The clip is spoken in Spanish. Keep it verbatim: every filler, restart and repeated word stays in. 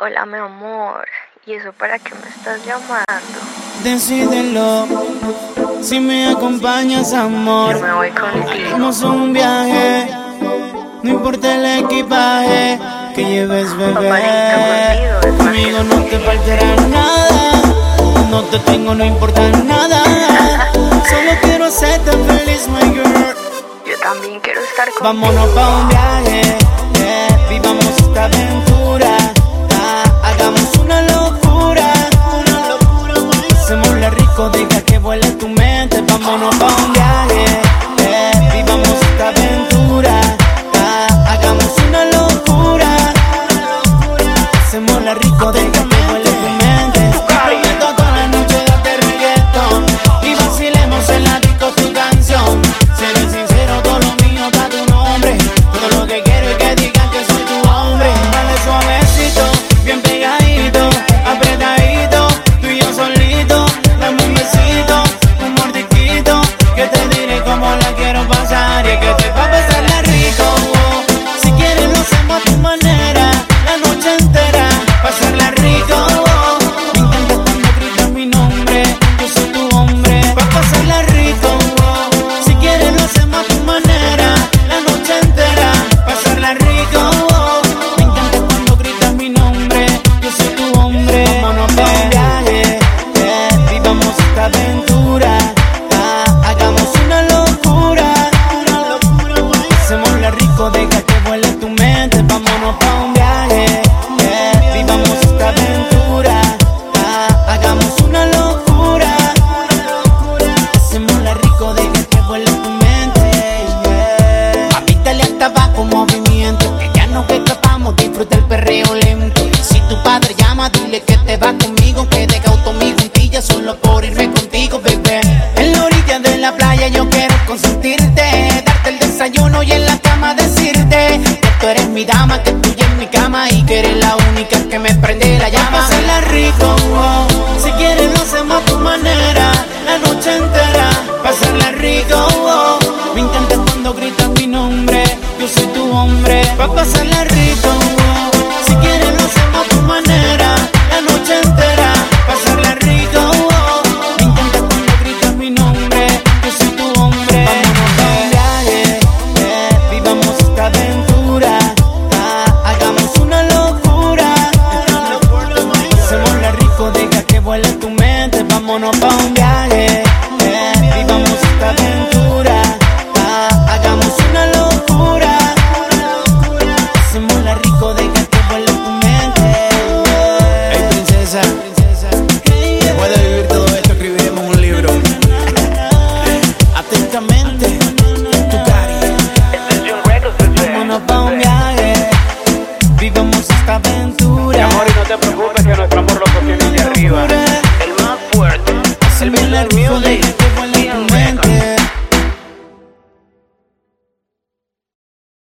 Hola, mi amor. ¿Y eso para qué me estás llamando? Decídelo, si me acompañas, amor. Yo me voy contigo. Hagamos un viaje, no importa el equipaje que lleves, bebé. Paparito, Conmigo no te faltará nada, no te tengo, no importa nada. Solo quiero hacerte feliz, my girl. Yo también quiero estar contigo. Vámonos pa' un viaje, yeah. Vivamos esta aventura, ah, hagamos una locura, una locura, pasémosla rico, deja que vuele tu mente. Vámonos pa' un viaje, yeah. Vivamos esta aventura, ah, hagamos una locura, pasémosla rico, deja que vuele tu mente. Prometo toda la noche darte reggaetón y vacilemos en la disco tu canción. Seré sincero, todo lo mío da tu nombre. Todo lo que quiero es que digan que soy tu hombre. Dale suavecito, bien pegadito, apretadito, tú y yo solito. Dame un besito, un mordisquito, que te diré cómo la quiero pasar y es que te va a pasarla rico. Oh. Si quieres lo hacemos a tu manera, la noche entera, pasarla rico. Oh. Me encanta cuando gritas mi nombre, yo soy tu hombre, pa' pasarla rico. Oh. Si quieres lo hacemos a tu manera, la noche entera, pasarla rico. Oh. Me encanta cuando gritas mi nombre, yo soy tu hombre. Vámonos pa' un viaje, yeah. Vivamos esta aventura, ah, hagamos una locura, una locura, pasémosla rico, deja que vuele tu mente. Vámonos pa' un viaje, yeah. Vivamos esta aventura, ah, hagamos una locura, pasémosla rico, deja que vuele tu mente, yeah. Papi, dale hasta abajo movimiento, que ya nos escapamos, disfruta el perreo lento. Si tu padre llama, dile que te va conmigo, que deja auto mi juntilla solo por irme contigo, bebé. En la orilla de la playa yo quiero consentirte, darte el desayuno y en la cama decirte que tú eres mi dama, que tuya es mi cama y que eres la única que me prende la llama. Pasarla rico, oh. Si quieres lo hacemos a tu manera, la noche entera, pasarla rico, oh. Me encanta cuando gritas mi nombre, yo soy tu hombre, pa' pasarla rico, oh. Si quieres lo hacemos a tu manera, la noche entera, pasarla rico, oh. Me encanta cuando gritas mi nombre, yo soy tu hombre. Vámonos pa' un viaje, yeah. Vivamos esta aventura, ah, hagamos una locura, pasémosla rico, deja que vuele tu mente. Vámonos pa' un viaje, yeah. Vivamos esta aventura, ah, hagamos una locura, pasémosla rico, deja que vuele tu mente. Hey, princesa, después de vivir todo esto escribiremos un libro. Atentamente, tu cari. Vámonos pa' un viaje, vivamos esta aventura.